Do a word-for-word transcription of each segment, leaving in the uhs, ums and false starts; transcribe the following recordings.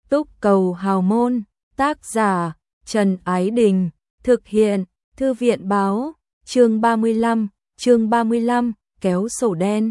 Túc cầu hào môn, tác giả Trần Ái Đình, thực hiện Thư viện báo, chương ba mươi lăm, chương ba mươi lăm, kéo sổ đen.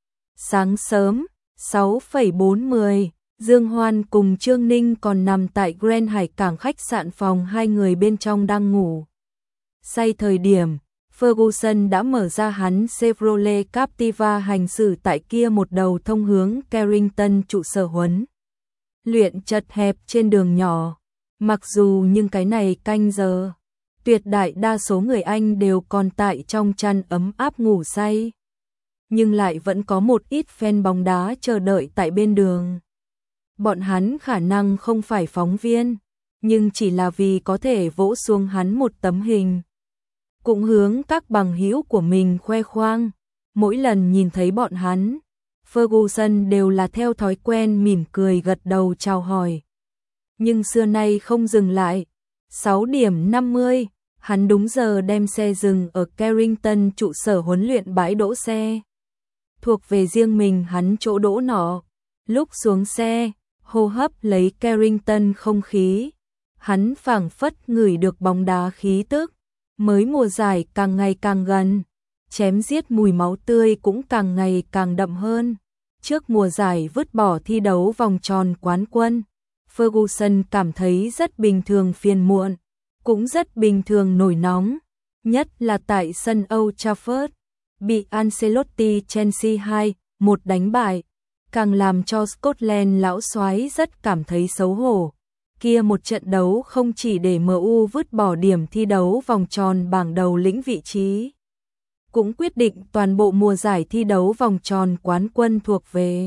Sáng sớm, sáu phẩy bốn mươi, Dương Hoan cùng Trương Ninh còn nằm tại Grand Hải Cảng khách sạn, phòng hai người bên trong đang ngủ. Say thời điểm, Ferguson đã mở ra hắn Chevrolet Captiva hành xử tại kia một đầu thông hướng Carrington trụ sở huấn luyện chật hẹp trên đường nhỏ. Mặc dù nhưng cái này canh giờ, tuyệt đại đa số người Anh đều còn tại trong chăn ấm áp ngủ say, nhưng lại vẫn có một ít fan bóng đá chờ đợi tại bên đường. Bọn hắn khả năng không phải phóng viên, nhưng chỉ là vì có thể vỗ xuống hắn một tấm hình, cũng hướng các bằng hữu của mình khoe khoang. Mỗi lần nhìn thấy bọn hắn, Ferguson đều là theo thói quen mỉm cười gật đầu chào hỏi. Nhưng xưa nay không dừng lại. sáu điểm năm mươi, hắn đúng giờ đem xe dừng ở Carrington trụ sở huấn luyện bãi đỗ xe thuộc về riêng mình hắn chỗ đỗ nọ. Lúc xuống xe, hô hấp lấy Carrington không khí, hắn phảng phất ngửi được bóng đá khí tức. Mới mùa giải càng ngày càng gần, chém giết mùi máu tươi cũng càng ngày càng đậm hơn. Trước mùa giải vứt bỏ thi đấu vòng tròn quán quân, Ferguson cảm thấy rất bình thường phiền muộn, cũng rất bình thường nổi nóng, nhất là tại sân Old Trafford, bị Ancelotti Chelsea hai một đánh bại, càng làm cho Scotland lão soái rất cảm thấy xấu hổ. Kia một trận đấu không chỉ để em u vứt bỏ điểm thi đấu vòng tròn bảng đầu lĩnh vị trí, cũng quyết định toàn bộ mùa giải thi đấu vòng tròn quán quân thuộc về.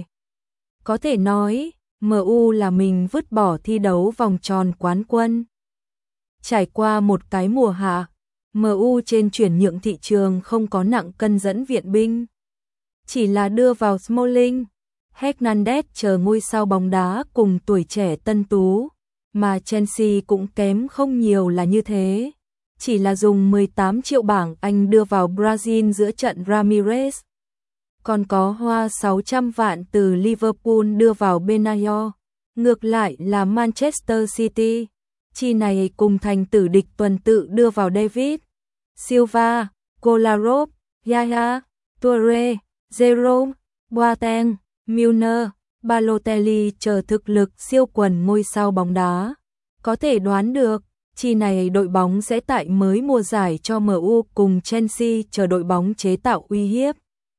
Có thể nói, em u là mình vứt bỏ thi đấu vòng tròn quán quân. Trải qua một cái mùa hạ, em u trên chuyển nhượng thị trường không có nặng cân dẫn viện binh, chỉ là đưa vào Smalling, Hernandez chờ ngôi sao bóng đá cùng tuổi trẻ tân tú, mà Chelsea cũng kém không nhiều là như thế. Chỉ là dùng mười tám triệu bảng Anh đưa vào Brazil giữa trận Ramirez. Còn có hoa sáu trăm vạn từ Liverpool đưa vào Benayo. Ngược lại là Manchester City, chi này cùng thành tử địch tuần tự đưa vào David Silva, Kolarov, Yaya, Toure, Jerome, Boateng, Milner, Balotelli chờ thực lực siêu quần ngôi sao bóng đá. Có thể đoán được, chi này đội bóng sẽ tại mới mùa giải cho em u cùng Chelsea chờ đội bóng chế tạo uy hiếp.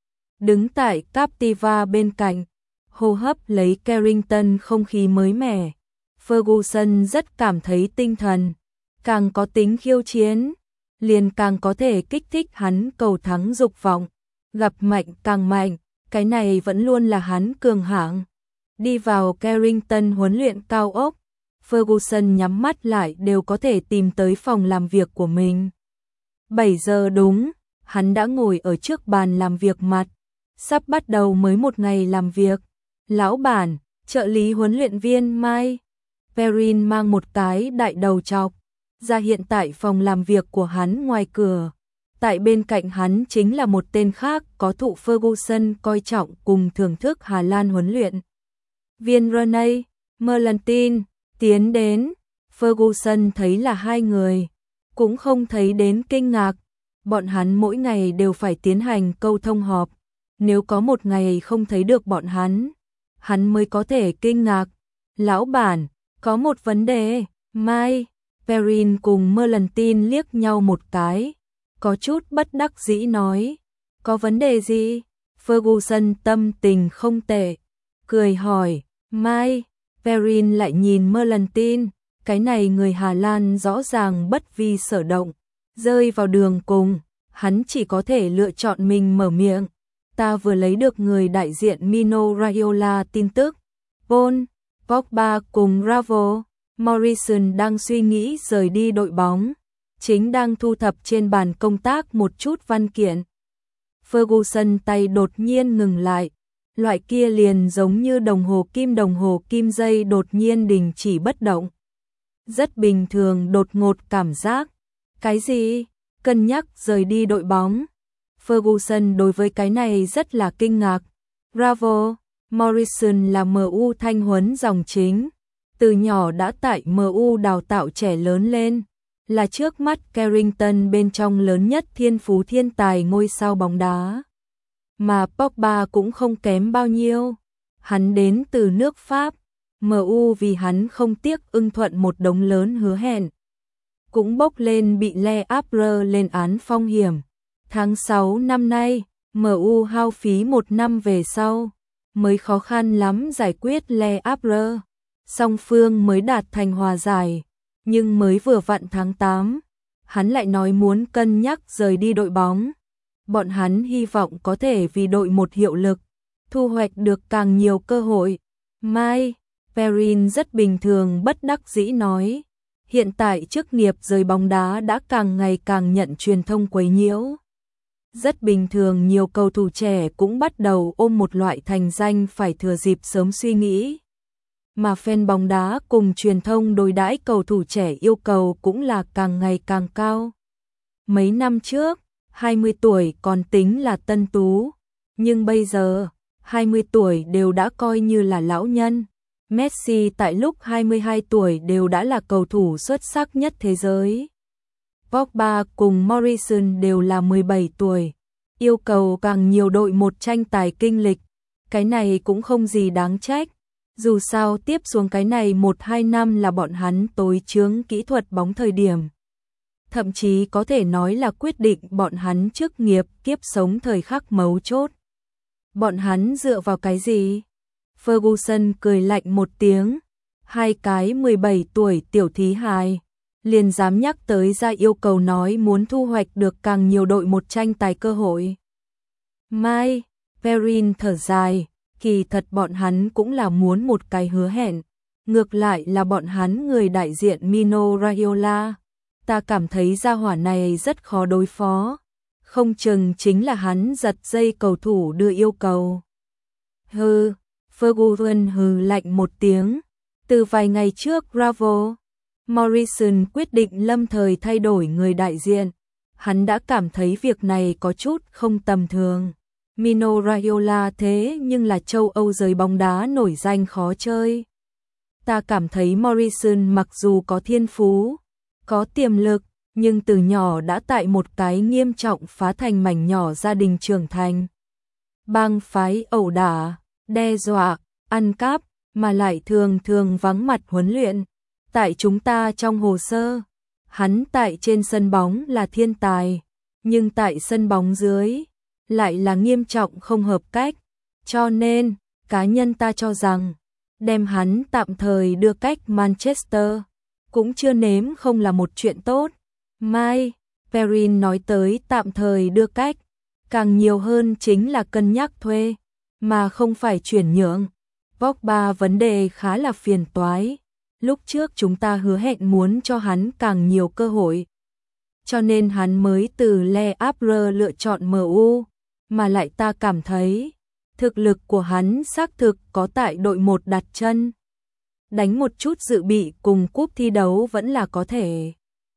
Đứng tại Captiva bên cạnh, hô hấp lấy Carrington không khí mới mẻ, Ferguson rất cảm thấy tinh thần, càng có tính khiêu chiến, liền càng có thể kích thích hắn cầu thắng dục vọng, gặp mạnh càng mạnh, cái này vẫn luôn là hắn cường hạng. Đi vào Carrington huấn luyện cao ốc, Ferguson nhắm mắt lại đều có thể tìm tới phòng làm việc của mình. bảy giờ đúng, hắn đã ngồi ở trước bàn làm việc mặt, sắp bắt đầu mới một ngày làm việc. Lão bản, trợ lý huấn luyện viên Mike Perrin mang một cái đại đầu chọc ra hiện tại phòng làm việc của hắn ngoài cửa. Tại bên cạnh hắn chính là một tên khác có thụ Ferguson coi trọng cùng thưởng thức Hà Lan huấn luyện viên Rene Melantin. Tiến đến, Ferguson thấy là hai người, cũng không thấy đến kinh ngạc. Bọn hắn mỗi ngày đều phải tiến hành câu thông họp, nếu có một ngày không thấy được bọn hắn, hắn mới có thể kinh ngạc. Lão bản, có một vấn đề. Mike Perrin cùng Melantin liếc nhau một cái, có chút bất đắc dĩ nói. Có vấn đề gì? Ferguson tâm tình không tệ, cười hỏi. Mike Perrin lại nhìn Melantin, cái này người Hà Lan rõ ràng bất vi sở động, rơi vào đường cùng, hắn chỉ có thể lựa chọn mình mở miệng. Ta vừa lấy được người đại diện Mino Raiola tin tức, Paul Pogba cùng Bravo Morrison đang suy nghĩ rời đi đội bóng, chính đang thu thập trên bàn công tác một chút văn kiện. Ferguson tay đột nhiên ngừng lại, loại kia liền giống như đồng hồ kim đồng hồ kim dây đột nhiên đình chỉ bất động. Rất bình thường đột ngột cảm giác. Cái gì? Cân nhắc rời đi đội bóng. Ferguson đối với cái này rất là kinh ngạc. Bravo Morrison là em u thanh huấn dòng chính, từ nhỏ đã tại em u đào tạo trẻ lớn lên, là trước mắt Carrington bên trong lớn nhất thiên phú thiên tài ngôi sao bóng đá. Mà Pogba cũng không kém bao nhiêu. Hắn đến từ nước Pháp, em u vì hắn không tiếc ưng thuận một đống lớn hứa hẹn. Cũng bốc lên bị Le Havre lên án phong hiểm. Tháng sáu năm nay, em u hao phí một năm về sau, mới khó khăn lắm giải quyết Le Havre. Song phương mới đạt thành hòa giải, nhưng mới vừa vặn tháng tám, hắn lại nói muốn cân nhắc rời đi đội bóng. Bọn hắn hy vọng có thể vì đội một hiệu lực, thu hoạch được càng nhiều cơ hội. Mai, Perrin rất bình thường bất đắc dĩ nói, hiện tại chức nghiệp rời bóng đá đã càng ngày càng nhận truyền thông quấy nhiễu. Rất bình thường nhiều cầu thủ trẻ cũng bắt đầu ôm một loại thành danh phải thừa dịp sớm suy nghĩ. Mà fan bóng đá cùng truyền thông đối đãi cầu thủ trẻ yêu cầu cũng là càng ngày càng cao. Mấy năm trước, hai mươi tuổi còn tính là tân tú, nhưng bây giờ, hai mươi tuổi đều đã coi như là lão nhân. Messi tại lúc hai mươi hai tuổi đều đã là cầu thủ xuất sắc nhất thế giới. Pogba cùng Morrison đều là mười bảy tuổi, yêu cầu càng nhiều đội một tranh tài kinh lịch, cái này cũng không gì đáng trách. Dù sao tiếp xuống cái này một hai năm là bọn hắn tối chướng kỹ thuật bóng thời điểm. Thậm chí có thể nói là quyết định bọn hắn chức nghiệp kiếp sống thời khắc mấu chốt. Bọn hắn dựa vào cái gì? Ferguson cười lạnh một tiếng. Hai cái mười bảy tuổi tiểu thí hài liền dám nhắc tới ra yêu cầu nói muốn thu hoạch được càng nhiều đội một tranh tài cơ hội. Mai, Perrin thở dài. Kỳ thật bọn hắn cũng là muốn một cái hứa hẹn. Ngược lại là bọn hắn người đại diện Mino Raiola. Ta cảm thấy gia hỏa này rất khó đối phó. Không chừng chính là hắn giật dây cầu thủ đưa yêu cầu. Hừ, Ferguson hừ lạnh một tiếng. Từ vài ngày trước Bravo, Morrison quyết định lâm thời thay đổi người đại diện. Hắn đã cảm thấy việc này có chút không tầm thường. Mino Raiola thế nhưng là châu Âu giới bóng đá nổi danh khó chơi. Ta cảm thấy Morrison mặc dù có thiên phú, có tiềm lực, nhưng từ nhỏ đã tại một cái nghiêm trọng phá thành mảnh nhỏ gia đình trưởng thành. Bang phái ẩu đả, đe dọa, ăn cắp, mà lại thường thường vắng mặt huấn luyện. Tại chúng ta trong hồ sơ, hắn tại trên sân bóng là thiên tài, nhưng tại sân bóng dưới lại là nghiêm trọng không hợp cách, cho nên cá nhân ta cho rằng đem hắn tạm thời đưa cách Manchester cũng chưa nếm không là một chuyện tốt. Mai, Perrin nói tới tạm thời đưa cách, càng nhiều hơn chính là cân nhắc thuê, mà không phải chuyển nhượng. Pogba vấn đề khá là phiền toái. Lúc trước chúng ta hứa hẹn muốn cho hắn càng nhiều cơ hội, cho nên hắn mới từ Le Havre lựa chọn em u. Mà lại ta cảm thấy, thực lực của hắn xác thực có tại đội một đặt chân. Đánh một chút dự bị cùng cúp thi đấu vẫn là có thể.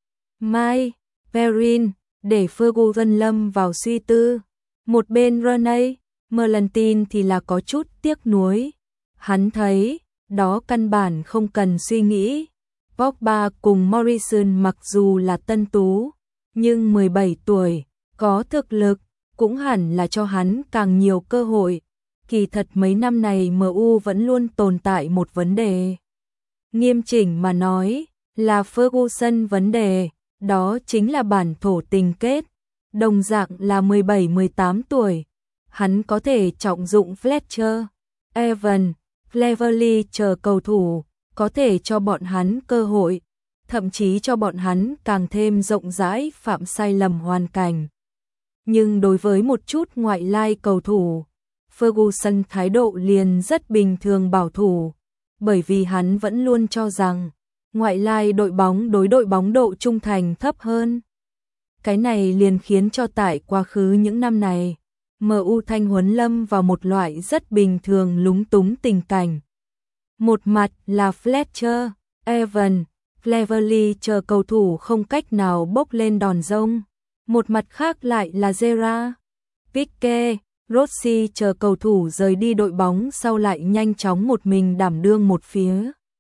Mai, Perrin, để Ferguson lâm vào suy tư. Một bên Rene, Merlantin thì là có chút tiếc nuối. Hắn thấy, đó căn bản không cần suy nghĩ. Pogba cùng Morrison mặc dù là tân tú, nhưng mười bảy tuổi, có thực lực, cũng hẳn là cho hắn càng nhiều cơ hội. Kỳ thật mấy năm này em u vẫn luôn tồn tại một vấn đề. Nghiêm chỉnh mà nói, là Ferguson vấn đề, đó chính là bản thổ tình kết. Đồng dạng là mười bảy mười tám tuổi, hắn có thể trọng dụng Fletcher, Evan, Cleverley chờ cầu thủ, có thể cho bọn hắn cơ hội, thậm chí cho bọn hắn càng thêm rộng rãi phạm sai lầm hoàn cảnh. Nhưng đối với một chút ngoại lai cầu thủ, Ferguson thái độ liền rất bình thường bảo thủ, bởi vì hắn vẫn luôn cho rằng ngoại lai đội bóng đối đội bóng độ trung thành thấp hơn. Cái này liền khiến cho tại quá khứ những năm này, em u thanh huấn lâm vào một loại rất bình thường lúng túng tình cảnh. Một mặt là Fletcher, Evan, Cleverley chờ cầu thủ không cách nào bốc lên đòn rông. Một mặt khác lại là Gerrard, Pique, Rossi chờ cầu thủ rời đi đội bóng sau lại nhanh chóng một mình đảm đương một phía.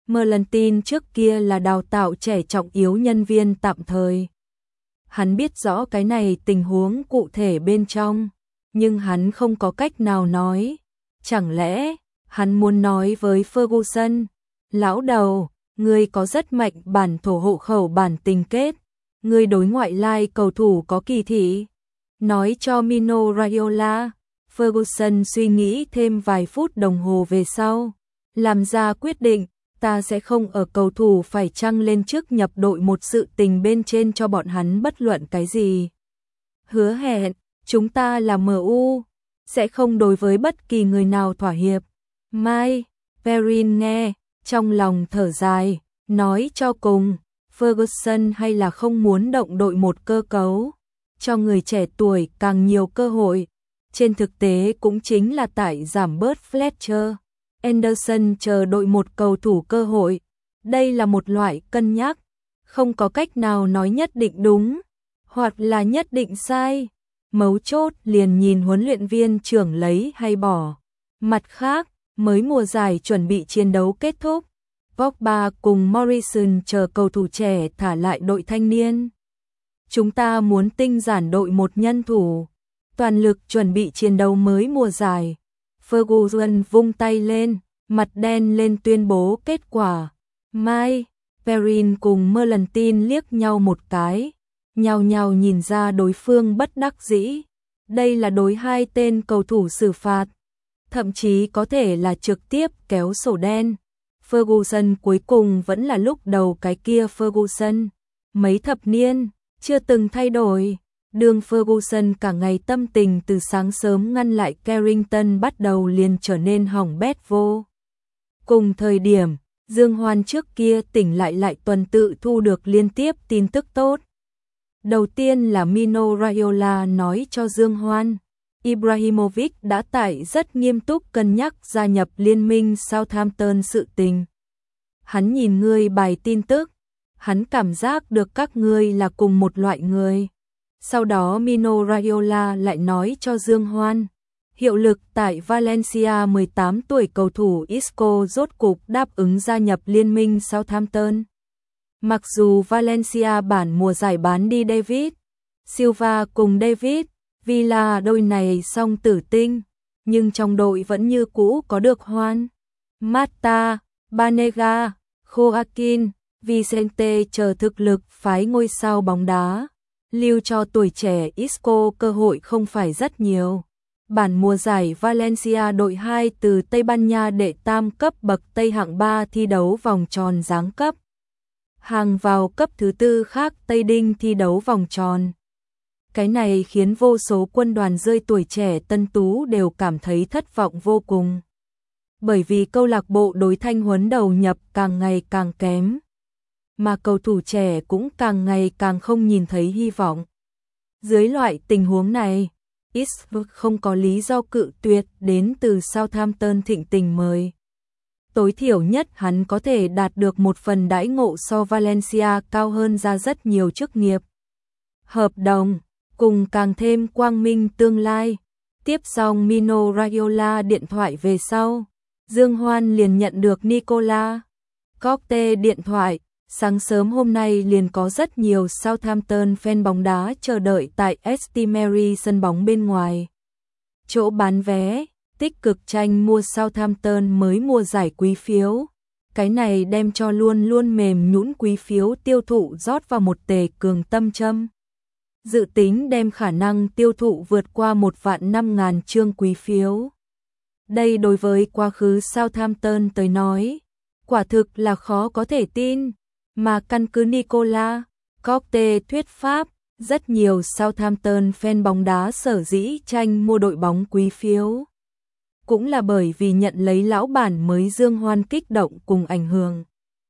Merlantin trước kia là đào tạo trẻ trọng yếu nhân viên tạm thời. Hắn biết rõ cái này tình huống cụ thể bên trong, nhưng hắn không có cách nào nói. Chẳng lẽ, hắn muốn nói với Ferguson, lão đầu, ngươi có rất mạnh bản thổ hộ khẩu bản tình kết, ngươi đối ngoại lai cầu thủ có kỳ thị. Nói cho Mino Raiola, Ferguson suy nghĩ thêm vài phút đồng hồ về sau, làm ra quyết định, ta sẽ không ở cầu thủ phải chăng lên trước nhập đội một sự tình bên trên cho bọn hắn bất luận cái gì. Hứa hẹn, chúng ta là em u, sẽ không đối với bất kỳ người nào thỏa hiệp. Mai, Perrin nghe, trong lòng thở dài, nói cho cùng, Ferguson hay là không muốn động đội một cơ cấu, cho người trẻ tuổi càng nhiều cơ hội. Trên thực tế cũng chính là tại giảm bớt Fletcher, Anderson chờ đội một cầu thủ cơ hội. Đây là một loại cân nhắc, không có cách nào nói nhất định đúng, hoặc là nhất định sai. Mấu chốt liền nhìn huấn luyện viên trưởng lấy hay bỏ. Mặt khác, mới mùa giải chuẩn bị chiến đấu kết thúc, Pogba cùng Morrison chờ cầu thủ trẻ thả lại đội thanh niên. Chúng ta muốn tinh giản đội một nhân thủ, toàn lực chuẩn bị chiến đấu mới mùa giải. Ferguson vung tay lên, mặt đen lên tuyên bố kết quả. Mai, Perrin cùng Merlantin liếc nhau một cái, nhao nhao nhìn ra đối phương bất đắc dĩ. Đây là đối hai tên cầu thủ xử phạt, thậm chí có thể là trực tiếp kéo sổ đen. Ferguson cuối cùng vẫn là lúc đầu cái kia Ferguson, mấy thập niên, chưa từng thay đổi. Đường Ferguson cả ngày tâm tình từ sáng sớm ngăn lại Carrington bắt đầu liền trở nên hỏng bét vô. Cùng thời điểm, Dương Hoan trước kia tỉnh lại lại tuần tự thu được liên tiếp tin tức tốt. Đầu tiên là Mino Raiola nói cho Dương Hoan, Ibrahimovic đã tại rất nghiêm túc cân nhắc gia nhập liên minh Southampton sự tình. Hắn nhìn ngươi bài tin tức, hắn cảm giác được các ngươi là cùng một loại người. Sau đó Mino Raiola lại nói cho Dương Hoan, hiệu lực tại Valencia mười tám tuổi cầu thủ Isco rốt cục đáp ứng gia nhập liên minh Southampton. Mặc dù Valencia bản mùa giải bán đi David Silva cùng David Villa đôi này song tử tinh, nhưng trong đội vẫn như cũ có được Juan Mata, Banega, Joaquin, Vicente chờ thực lực phái ngôi sao bóng đá. Lưu cho tuổi trẻ Isco cơ hội không phải rất nhiều. Bản mùa giải Valencia đội hai từ Tây Ban Nha đệ tam cấp bậc Tây hạng ba thi đấu vòng tròn giáng cấp. Hàng vào cấp thứ tư khác Tây Đinh thi đấu vòng tròn. Cái này khiến vô số quân đoàn rơi tuổi trẻ tân tú đều cảm thấy thất vọng vô cùng. Bởi vì câu lạc bộ đối thanh huấn đầu nhập càng ngày càng kém, mà cầu thủ trẻ cũng càng ngày càng không nhìn thấy hy vọng. Dưới loại tình huống này, Isco không có lý do cự tuyệt đến từ Southampton thịnh tình mời. Tối thiểu nhất hắn có thể đạt được một phần đãi ngộ so Valencia cao hơn ra rất nhiều chức nghiệp. Hợp đồng, cùng càng thêm quang minh tương lai. Tiếp xong Mino Raiola điện thoại về sau, Dương Hoan liền nhận được Nicola Cote điện thoại. Sáng sớm hôm nay liền có rất nhiều Southampton fan bóng đá chờ đợi tại St Mary sân bóng bên ngoài. Chỗ bán vé, tích cực tranh mua Southampton mới mua giải quý phiếu. Cái này đem cho luôn luôn mềm nhũn quý phiếu tiêu thụ rót vào một tề cường tâm châm. Dự tính đem khả năng tiêu thụ vượt qua một vạn năm ngàn chương quý phiếu. Đây đối với quá khứ Southampton tới nói, quả thực là khó có thể tin. Mà căn cứ Nicola Cote thuyết pháp, rất nhiều Southampton fan bóng đá sở dĩ tranh mua đội bóng quý phiếu. Cũng là bởi vì nhận lấy lão bản mới Dương Hoan kích động cùng ảnh hưởng.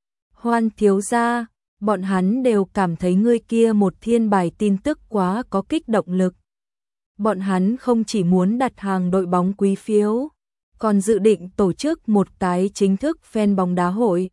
Hoan thiếu gia, bọn hắn đều cảm thấy ngươi kia một thiên bài tin tức quá có kích động lực. Bọn hắn không chỉ muốn đặt hàng đội bóng quý phiếu, còn dự định tổ chức một cái chính thức fan bóng đá hội.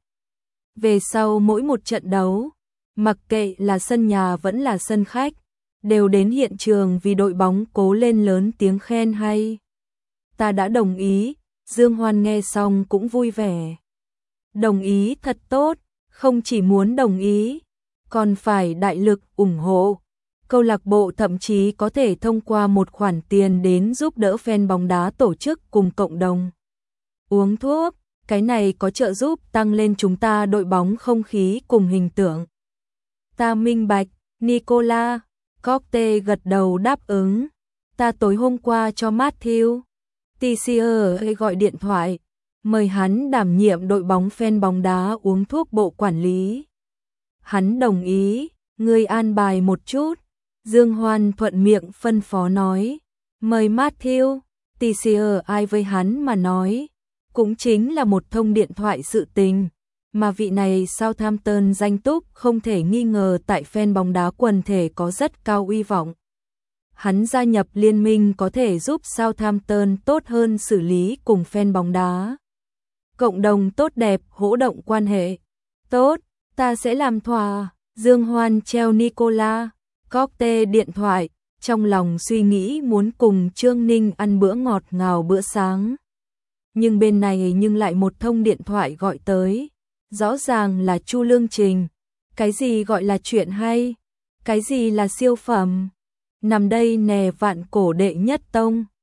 Về sau mỗi một trận đấu, mặc kệ là sân nhà vẫn là sân khách, đều đến hiện trường vì đội bóng cố lên lớn tiếng khen hay. Ta đã đồng ý, Dương Hoan nghe xong cũng vui vẻ. Đồng ý thật tốt, không chỉ muốn đồng ý, còn phải đại lực ủng hộ. Câu lạc bộ thậm chí có thể thông qua một khoản tiền đến giúp đỡ fan bóng đá tổ chức cùng cộng đồng uống thuốc, cái này có trợ giúp tăng lên chúng ta đội bóng không khí cùng hình tượng. Ta minh bạch, Nicola, Cockte gật đầu đáp ứng. Ta tối hôm qua cho Matthew Teixeira gọi điện thoại, mời hắn đảm nhiệm đội bóng fan bóng đá uống thuốc bộ quản lý. Hắn đồng ý, ngươi an bài một chút. Dương Hoan thuận miệng phân phó nói, mời Matthew Teixeira ai với hắn mà nói, cũng chính là một thông điện thoại sự tình, mà vị này Southampton danh túc không thể nghi ngờ tại fan bóng đá quần thể có rất cao uy vọng. Hắn gia nhập liên minh có thể giúp Southampton tốt hơn xử lý cùng fan bóng đá. Cộng đồng tốt đẹp hỗ động quan hệ. Tốt, ta sẽ làm thỏa. Dương Hoan treo Nicola Cockte điện thoại, trong lòng suy nghĩ muốn cùng Trương Ninh ăn bữa ngọt ngào bữa sáng. Nhưng bên này nhưng lại một thông điện thoại gọi tới. Rõ ràng là Chu Lương Trình. Cái gì gọi là chuyện hay? Cái gì là siêu phẩm? Nằm đây nè vạn cổ đệ nhất tông.